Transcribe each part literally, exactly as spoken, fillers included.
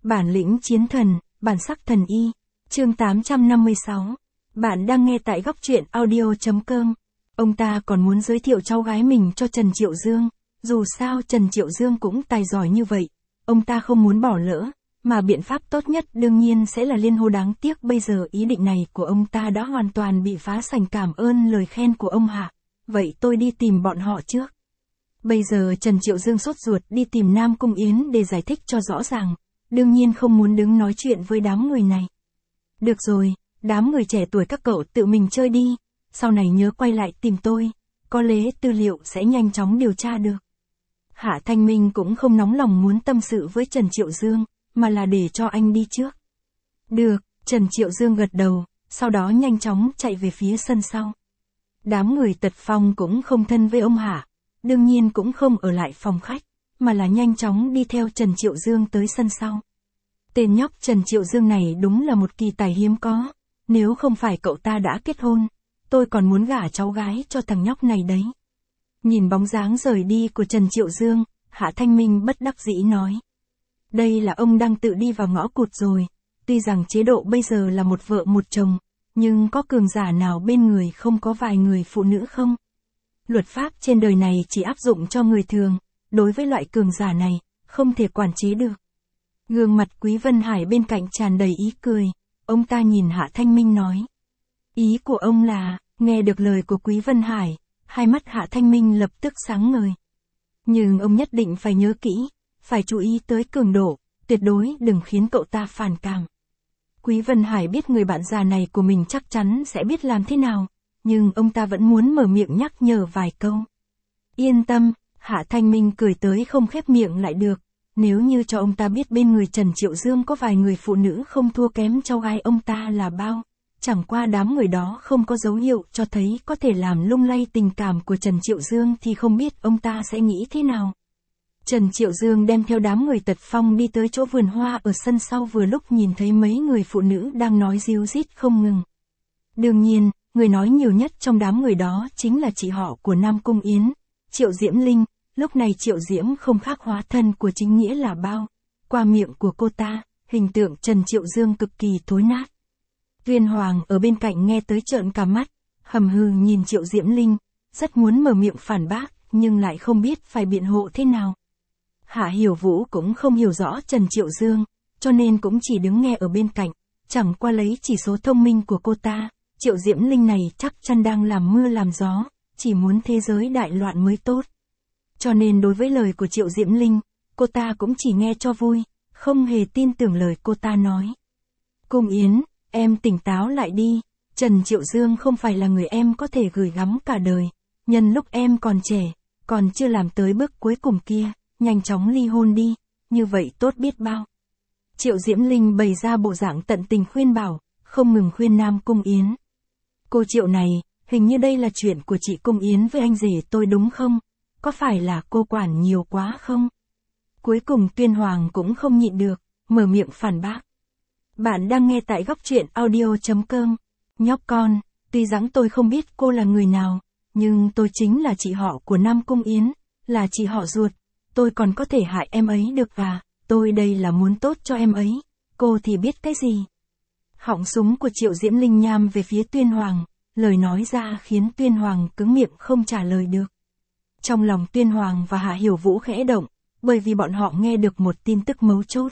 Bản lĩnh chiến thần, bản sắc thần y. Chương tám trăm năm mươi sáu. Bạn đang nghe tại góc truyện audio chấm com. Ông ta còn muốn giới thiệu cháu gái mình cho Trần Triệu Dương. Dù sao Trần Triệu Dương cũng tài giỏi như vậy. Ông ta không muốn bỏ lỡ. Mà biện pháp tốt nhất đương nhiên sẽ là liên hô, đáng tiếc bây giờ ý định này của ông ta đã hoàn toàn bị phá sành. Cảm ơn lời khen của ông Hạ. Vậy tôi đi tìm bọn họ trước. Bây giờ Trần Triệu Dương sốt ruột đi tìm Nam Cung Yến để giải thích cho rõ ràng. Đương nhiên không muốn đứng nói chuyện với đám người này. Được rồi, đám người trẻ tuổi các cậu tự mình chơi đi. Sau này nhớ quay lại tìm tôi. Có lẽ tư liệu sẽ nhanh chóng điều tra được. Hạ Thanh Minh cũng không nóng lòng muốn tâm sự với Trần Triệu Dương, mà là để cho anh đi trước. Được, Trần Triệu Dương gật đầu, sau đó nhanh chóng chạy về phía sân sau. Đám người Tật Phong cũng không thân với ông Hạ, đương nhiên cũng không ở lại phòng khách, mà là nhanh chóng đi theo Trần Triệu Dương tới sân sau. Tên nhóc Trần Triệu Dương này đúng là một kỳ tài hiếm có, nếu không phải cậu ta đã kết hôn, tôi còn muốn gả cháu gái cho thằng nhóc này đấy. Nhìn bóng dáng rời đi của Trần Triệu Dương, Hạ Thanh Minh bất đắc dĩ nói. Đây là ông đang tự đi vào ngõ cụt rồi, tuy rằng chế độ bây giờ là một vợ một chồng, nhưng có cường giả nào bên người không có vài người phụ nữ không? Luật pháp trên đời này chỉ áp dụng cho người thường, đối với loại cường giả này, không thể quản chế được. Gương mặt Quý Vân Hải bên cạnh tràn đầy ý cười, ông ta nhìn Hạ Thanh Minh nói. Ý của ông là, nghe được lời của Quý Vân Hải, hai mắt Hạ Thanh Minh lập tức sáng ngời. Nhưng ông nhất định phải nhớ kỹ, phải chú ý tới cường độ, tuyệt đối đừng khiến cậu ta phản cảm. Quý Vân Hải biết người bạn già này của mình chắc chắn sẽ biết làm thế nào, nhưng ông ta vẫn muốn mở miệng nhắc nhở vài câu. Yên tâm, Hạ Thanh Minh cười tới không khép miệng lại được, nếu như cho ông ta biết bên người Trần Triệu Dương có vài người phụ nữ không thua kém cháu gái ông ta là bao, chẳng qua đám người đó không có dấu hiệu cho thấy có thể làm lung lay tình cảm của Trần Triệu Dương thì không biết ông ta sẽ nghĩ thế nào. Trần Triệu Dương đem theo đám người Tật Phong đi tới chỗ vườn hoa ở sân sau, vừa lúc nhìn thấy mấy người phụ nữ đang nói ríu rít không ngừng. Đương nhiên, người nói nhiều nhất trong đám người đó chính là chị họ của Nam Cung Yến, Triệu Diễm Linh. Lúc này Triệu Diễm không khác hóa thân của chính nghĩa là bao. Qua miệng của cô ta, hình tượng Trần Triệu Dương cực kỳ thối nát. Tuyên Hoàng ở bên cạnh nghe tới trợn cả mắt, hầm hừ nhìn Triệu Diễm Linh, rất muốn mở miệng phản bác, nhưng lại không biết phải biện hộ thế nào. Hạ Hiểu Vũ cũng không hiểu rõ Trần Triệu Dương, cho nên cũng chỉ đứng nghe ở bên cạnh, chẳng qua lấy chỉ số thông minh của cô ta, Triệu Diễm Linh này chắc chắn đang làm mưa làm gió, chỉ muốn thế giới đại loạn mới tốt. Cho nên đối với lời của Triệu Diễm Linh, cô ta cũng chỉ nghe cho vui, không hề tin tưởng lời cô ta nói. Cung Yến, em tỉnh táo lại đi, Trần Triệu Dương không phải là người em có thể gửi gắm cả đời, nhân lúc em còn trẻ, còn chưa làm tới bước cuối cùng kia, nhanh chóng ly hôn đi, như vậy tốt biết bao. Triệu Diễm Linh bày ra bộ dạng tận tình khuyên bảo, không ngừng khuyên Nam Cung Yến. Cô Triệu này, hình như đây là chuyện của chị Cung Yến với anh rể tôi đúng không? Có phải là cô quản nhiều quá không? Cuối cùng Tuyên Hoàng cũng không nhịn được, mở miệng phản bác. Bạn đang nghe tại góc truyện audio chấm com. Nhóc con, tuy rằng tôi không biết cô là người nào, nhưng tôi chính là chị họ của Nam Cung Yến, là chị họ ruột, tôi còn có thể hại em ấy được à, tôi đây là muốn tốt cho em ấy, cô thì biết cái gì. Họng súng của Triệu Diễm Linh nham về phía Tuyên Hoàng, lời nói ra khiến Tuyên Hoàng cứng miệng không trả lời được. Trong lòng Tuyên Hoàng và Hạ Hiểu Vũ khẽ động, bởi vì bọn họ nghe được một tin tức mấu chốt.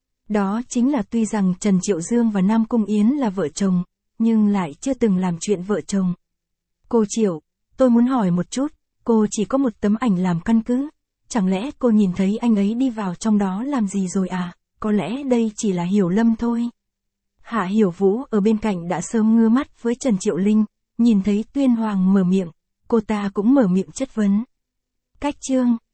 Đó chính là tuy rằng Trần Triệu Dương và Nam Cung Yến là vợ chồng, nhưng lại chưa từng làm chuyện vợ chồng. Cô Triệu, tôi muốn hỏi một chút, cô chỉ có một tấm ảnh làm căn cứ, chẳng lẽ cô nhìn thấy anh ấy đi vào trong đó làm gì rồi à, có lẽ đây chỉ là hiểu lầm thôi. Hạ Hiểu Vũ ở bên cạnh đã sớm ngứa mắt với Trần Triệu Linh, nhìn thấy Tuyên Hoàng mở miệng, cô ta cũng mở miệng chất vấn. Cách chương